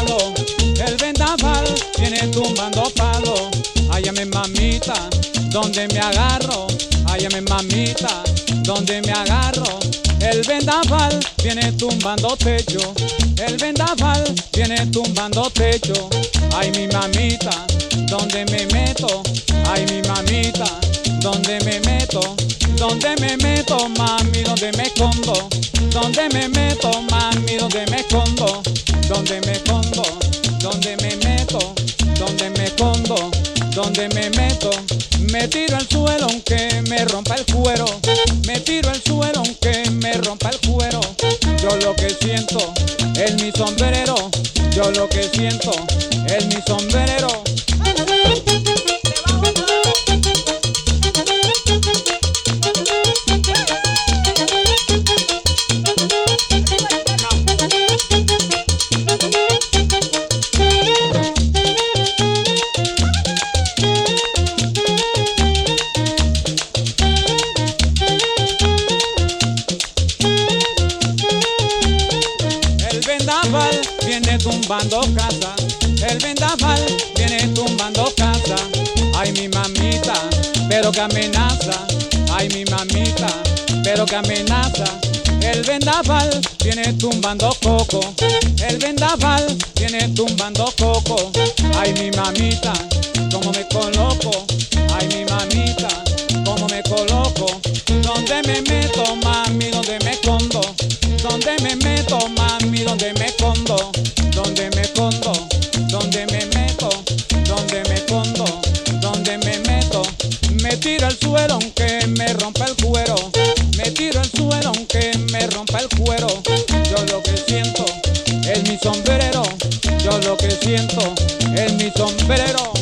malo, el vendaval viene tumbando palo. Hállame mamita, donde me agarro, hállame mamita, donde me agarro. El vendaval viene tumbando techo, el vendaval viene tumbando techo. Ay mi mamita, donde me meto, ay mi mamita, donde me meto, donde me meto mami, donde me escondo, donde me meto mami, donde me escondo, donde me escondo, donde me meto, donde me escondo, donde me meto. Me tiro al suelo aunque me rompa el cuero, me tiro al suelo aunque me rompa el cuero. Yo lo que siento es mi sombrero, yo lo que siento es mi sombrero. Viene tumbando casa, el vendaval viene tumbando casa. Ay mi mamita, pero que amenaza, ay mi mamita, pero que amenaza. El vendaval viene tumbando coco, el vendaval viene tumbando coco. Ay mi mamita, cómo me coloco, ay mi mamita, cómo me coloco. Donde me meto mami, donde me escondo, donde me meto mami, donde me escondo, donde me escondo, donde me meto, donde me escondo, donde me meto. Me tiro al suelo aunque me rompa el cuero, me tiro al suelo aunque me rompa el cuero. Yo lo que siento es mi sombrero, yo lo que siento es mi sombrero.